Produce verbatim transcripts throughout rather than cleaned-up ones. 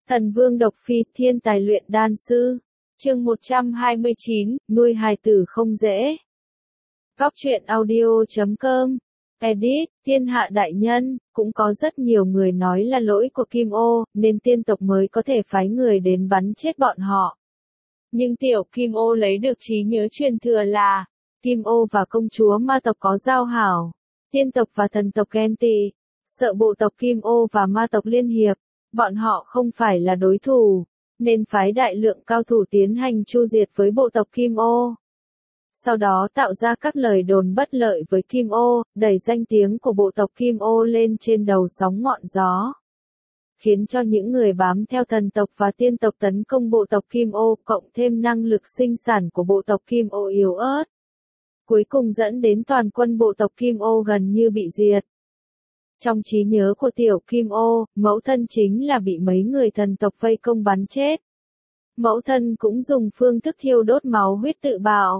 Thần Vương Độc Phi, thiên tài luyện đan sư. Chương một trăm hai mươi chín, nuôi hài tử không dễ. Góc truyện audio chấm com. Edit, thiên hạ đại nhân, cũng có rất nhiều người nói là lỗi của Kim Ô, nên tiên tộc mới có thể phái người đến bắn chết bọn họ. Nhưng tiểu Kim Ô lấy được trí nhớ truyền thừa là, Kim Ô và công chúa ma tộc có giao hảo. Tiên tộc và thần tộc ghen tị, sợ bộ tộc Kim Ô và ma tộc liên hiệp, bọn họ không phải là đối thủ, nên phái đại lượng cao thủ tiến hành chu diệt với bộ tộc Kim Ô. Sau đó tạo ra các lời đồn bất lợi với Kim Ô, đẩy danh tiếng của bộ tộc Kim Ô lên trên đầu sóng ngọn gió. Khiến cho những người bám theo thần tộc và tiên tộc tấn công bộ tộc Kim Ô, cộng thêm năng lực sinh sản của bộ tộc Kim Ô yếu ớt. Cuối cùng dẫn đến toàn quân bộ tộc Kim Ô gần như bị diệt. Trong trí nhớ của tiểu Kim Ô, mẫu thân chính là bị mấy người thần tộc vây công bắn chết. Mẫu thân cũng dùng phương thức thiêu đốt máu huyết tự bạo.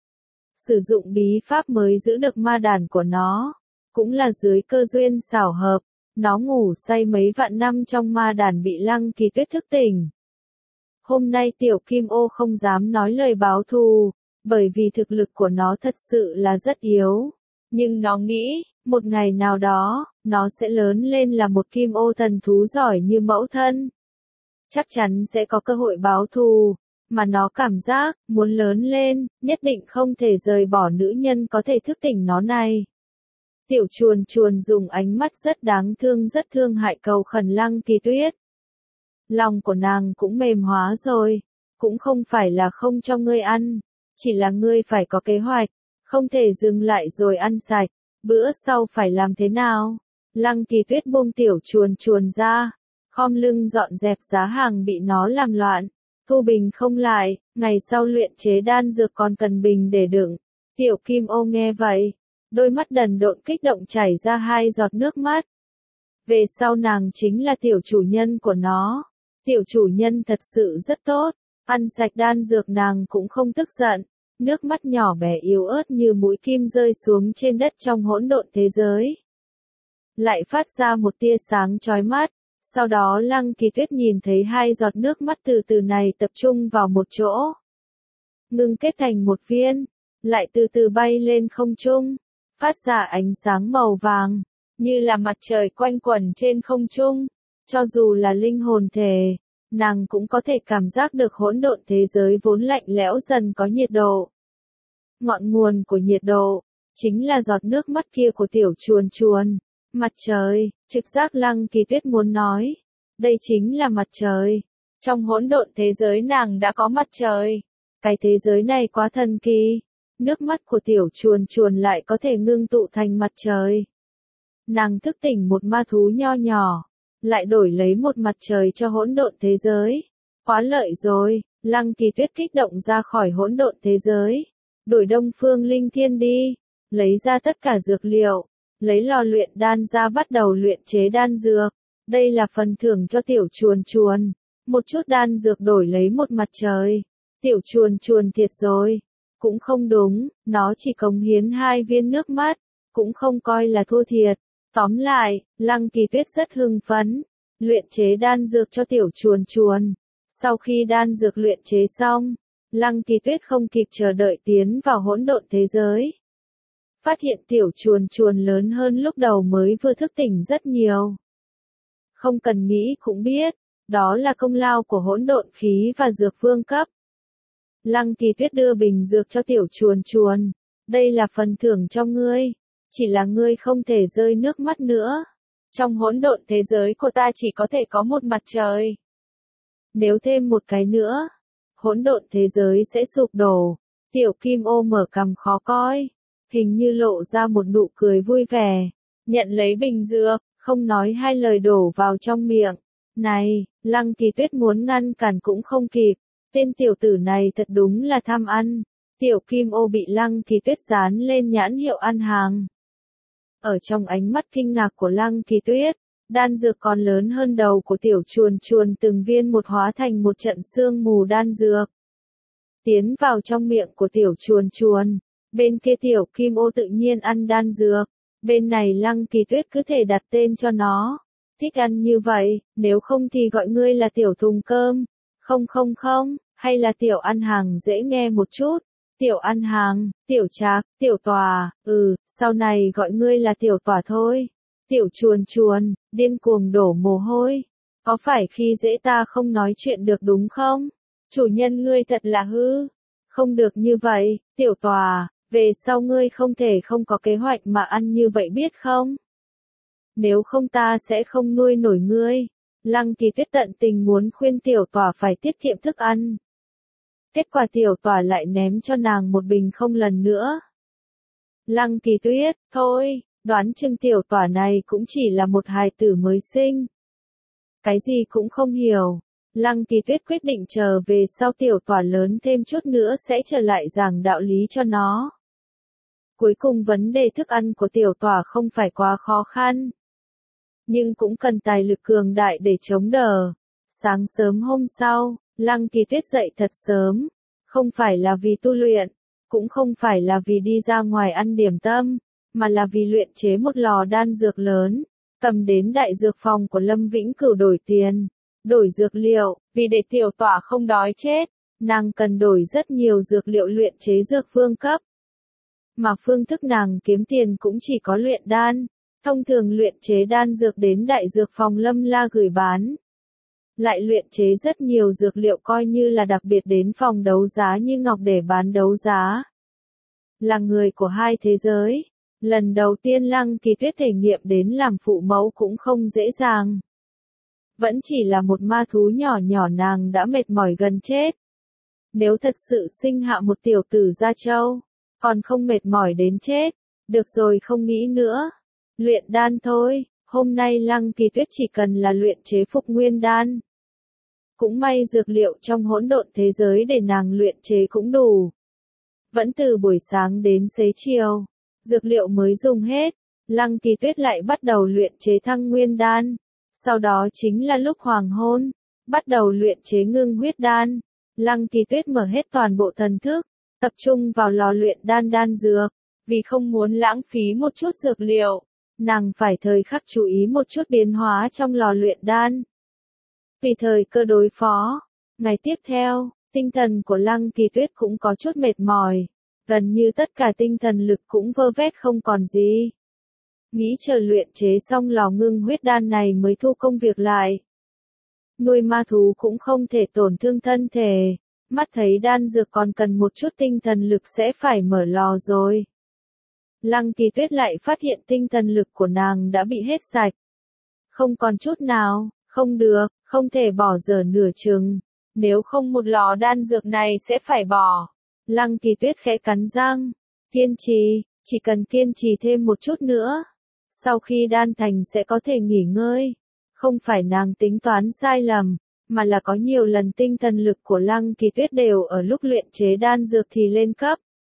Sử dụng bí pháp mới giữ được ma đàn của nó. Cũng là dưới cơ duyên xảo hợp, nó ngủ say mấy vạn năm trong ma đàn bị Lăng Kỳ Tuyết thức tỉnh. Hôm nay tiểu Kim Ô không dám nói lời báo thù, bởi vì thực lực của nó thật sự là rất yếu. Nhưng nó nghĩ, một ngày nào đó, nó sẽ lớn lên là một Kim Ô thần thú giỏi như mẫu thân. Chắc chắn sẽ có cơ hội báo thù, mà nó cảm giác, muốn lớn lên, nhất định không thể rời bỏ nữ nhân có thể thức tỉnh nó này. Tiểu chuồn chuồn dùng ánh mắt rất đáng thương rất thương hại cầu khẩn Lăng Kỳ Tuyết. Lòng của nàng cũng mềm hóa rồi, cũng không phải là không cho ngươi ăn, chỉ là ngươi phải có kế hoạch, không thể dừng lại rồi ăn sạch. Bữa sau phải làm thế nào? Lăng Kỳ Tuyết buông tiểu chuồn chuồn ra, khom lưng dọn dẹp giá hàng bị nó làm loạn, thu bình không lại, ngày sau luyện chế đan dược còn cần bình để đựng. Tiểu Kim Ô nghe vậy, đôi mắt đần độn kích động chảy ra hai giọt nước mắt. Về sau nàng chính là tiểu chủ nhân của nó. Tiểu chủ nhân thật sự rất tốt, ăn sạch đan dược nàng cũng không tức giận. Nước mắt nhỏ bé yếu ớt như mũi kim rơi xuống trên đất trong hỗn độn thế giới. Lại phát ra một tia sáng chói mắt, sau đó Lăng Kỳ Tuyết nhìn thấy hai giọt nước mắt từ từ này tập trung vào một chỗ. Ngưng kết thành một viên, lại từ từ bay lên không trung, phát ra ánh sáng màu vàng, như là mặt trời quanh quẩn trên không trung. Cho dù là linh hồn thể, nàng cũng có thể cảm giác được hỗn độn thế giới vốn lạnh lẽo dần có nhiệt độ. Ngọn nguồn của nhiệt độ, chính là giọt nước mắt kia của tiểu chuồn chuồn. Mặt trời, trực giác Lăng Kỳ Tuyết muốn nói. Đây chính là mặt trời. Trong hỗn độn thế giới nàng đã có mặt trời. Cái thế giới này quá thần kỳ. Nước mắt của tiểu chuồn chuồn lại có thể ngưng tụ thành mặt trời. Nàng thức tỉnh một ma thú nho nhỏ, lại đổi lấy một mặt trời cho hỗn độn thế giới. Quá lợi rồi, Lăng Kỳ Tuyết kích động ra khỏi hỗn độn thế giới. Đổi Đông Phương Linh Thiên đi, lấy ra tất cả dược liệu, lấy lò luyện đan ra bắt đầu luyện chế đan dược. Đây là phần thưởng cho tiểu chuồn chuồn, một chút đan dược đổi lấy một mặt trời. Tiểu chuồn chuồn thiệt rồi, cũng không đúng, nó chỉ cống hiến hai viên nước mắt, cũng không coi là thua thiệt. Tóm lại, Lăng Kỳ Tuyết rất hưng phấn, luyện chế đan dược cho tiểu chuồn chuồn. Sau khi đan dược luyện chế xong, Lăng Kỳ Tuyết không kịp chờ đợi tiến vào hỗn độn thế giới. Phát hiện tiểu chuồn chuồn lớn hơn lúc đầu mới vừa thức tỉnh rất nhiều. Không cần nghĩ cũng biết, đó là công lao của hỗn độn khí và dược vương cấp. Lăng Kỳ Tuyết đưa bình dược cho tiểu chuồn chuồn. Đây là phần thưởng cho ngươi, chỉ là ngươi không thể rơi nước mắt nữa. Trong hỗn độn thế giới của ta chỉ có thể có một mặt trời. Nếu thêm một cái nữa, hỗn độn thế giới sẽ sụp đổ. Tiểu Kim Ô mở cằm khó coi, hình như lộ ra một nụ cười vui vẻ, nhận lấy bình dược, không nói hai lời đổ vào trong miệng. Này, Lăng Kỳ Tuyết muốn ngăn cản cũng không kịp, tên tiểu tử này thật đúng là tham ăn. Tiểu Kim Ô bị Lăng Kỳ Tuyết dán lên nhãn hiệu ăn hàng. Ở trong ánh mắt kinh ngạc của Lăng Kỳ Tuyết, đan dược còn lớn hơn đầu của tiểu chuồn chuồn từng viên một hóa thành một trận sương mù đan dược. Tiến vào trong miệng của tiểu chuồn chuồn, bên kia tiểu Kim Ô tự nhiên ăn đan dược, bên này Lăng Kỳ Tuyết cứ thể đặt tên cho nó. Thích ăn như vậy, nếu không thì gọi ngươi là tiểu thùng cơm. Không không không, hay là tiểu ăn hàng dễ nghe một chút. Tiểu ăn hàng, tiểu trác, tiểu tòa, ừ, sau này gọi ngươi là tiểu tòa thôi. Tiểu chuồn chuồn, điên cuồng đổ mồ hôi. Có phải khi dễ ta không nói chuyện được đúng không? Chủ nhân ngươi thật là hư. Không được như vậy, tiểu tòa, về sau ngươi không thể không có kế hoạch mà ăn như vậy biết không? Nếu không ta sẽ không nuôi nổi ngươi. Lăng Kỳ Tuyết tận tình muốn khuyên tiểu tòa phải tiết kiệm thức ăn. Kết quả tiểu tòa lại ném cho nàng một bình không lần nữa. Lăng Kỳ Tuyết, thôi, đoán chừng tiểu tòa này cũng chỉ là một hài tử mới sinh. Cái gì cũng không hiểu. Lăng Kỳ Tuyết quyết định chờ về sau tiểu tòa lớn thêm chút nữa sẽ trở lại giảng đạo lý cho nó. Cuối cùng vấn đề thức ăn của tiểu tòa không phải quá khó khăn. Nhưng cũng cần tài lực cường đại để chống đỡ. Sáng sớm hôm sau, Lăng Kỳ Tuyết dậy thật sớm. Không phải là vì tu luyện, cũng không phải là vì đi ra ngoài ăn điểm tâm, mà là vì luyện chế một lò đan dược lớn. Cầm đến đại dược phòng của Lâm Vĩnh Cửu đổi tiền, đổi dược liệu, vì để tiểu tỏa không đói chết, nàng cần đổi rất nhiều dược liệu luyện chế dược phương cấp. Mà phương thức nàng kiếm tiền cũng chỉ có luyện đan, thông thường luyện chế đan dược đến đại dược phòng Lâm La gửi bán. Lại luyện chế rất nhiều dược liệu coi như là đặc biệt đến phòng đấu giá như ngọc để bán đấu giá. Là người của hai thế giới. Lần đầu tiên Lăng Kỳ Tuyết thể nghiệm đến làm phụ mẫu cũng không dễ dàng. Vẫn chỉ là một ma thú nhỏ nhỏ nàng đã mệt mỏi gần chết. Nếu thật sự sinh hạ một tiểu tử gia châu, còn không mệt mỏi đến chết. Được rồi không nghĩ nữa. Luyện đan thôi, hôm nay Lăng Kỳ Tuyết chỉ cần là luyện chế phục nguyên đan. Cũng may dược liệu trong hỗn độn thế giới để nàng luyện chế cũng đủ. Vẫn từ buổi sáng đến xế chiều. Dược liệu mới dùng hết, Lăng Kỳ Tuyết lại bắt đầu luyện chế thăng nguyên đan. Sau đó chính là lúc hoàng hôn, bắt đầu luyện chế ngưng huyết đan. Lăng Kỳ Tuyết mở hết toàn bộ thần thức, tập trung vào lò luyện đan đan dược. Vì không muốn lãng phí một chút dược liệu, nàng phải thời khắc chú ý một chút biến hóa trong lò luyện đan. Vì thời cơ đối phó, ngày tiếp theo, tinh thần của Lăng Kỳ Tuyết cũng có chút mệt mỏi. Gần như tất cả tinh thần lực cũng vơ vét không còn gì. Nghĩ chờ luyện chế xong lò ngưng huyết đan này mới thu công việc lại. Nuôi ma thú cũng không thể tổn thương thân thể. Mắt thấy đan dược còn cần một chút tinh thần lực sẽ phải mở lò rồi. Lăng Kỳ Tuyết lại phát hiện tinh thần lực của nàng đã bị hết sạch. Không còn chút nào, không được, không thể bỏ dở nửa chừng. Nếu không một lò đan dược này sẽ phải bỏ. Lăng Kỳ Tuyết khẽ cắn răng, kiên trì, chỉ cần kiên trì thêm một chút nữa. Sau khi đan thành sẽ có thể nghỉ ngơi. Không phải nàng tính toán sai lầm, mà là có nhiều lần tinh thần lực của Lăng Kỳ Tuyết đều ở lúc luyện chế đan dược thì lên cấp.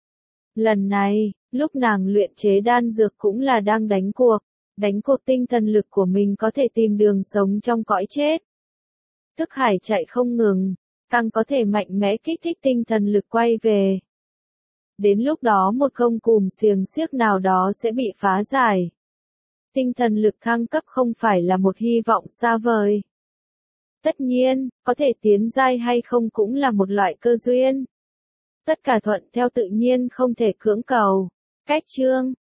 Lần này, lúc nàng luyện chế đan dược cũng là đang đánh cuộc, đánh cuộc tinh thần lực của mình có thể tìm đường sống trong cõi chết. Thức hải chạy không ngừng. Càng có thể mạnh mẽ kích thích tinh thần lực quay về. Đến lúc đó một công cùm xiềng xiếc nào đó sẽ bị phá giải. Tinh thần lực thăng cấp không phải là một hy vọng xa vời. Tất nhiên, có thể tiến giai hay không cũng là một loại cơ duyên. Tất cả thuận theo tự nhiên không thể cưỡng cầu. Cách chương